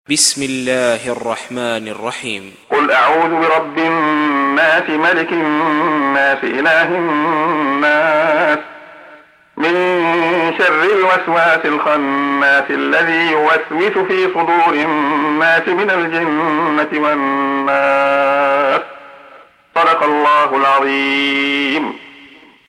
بسم الله الرحمن الرحيم. قل أعوذ برب الناس ملك الناس إله الناس من شر الوسواس الخناس الذي يوسوس في صدور الناس من الجنة والناس. صدق الله العظيم.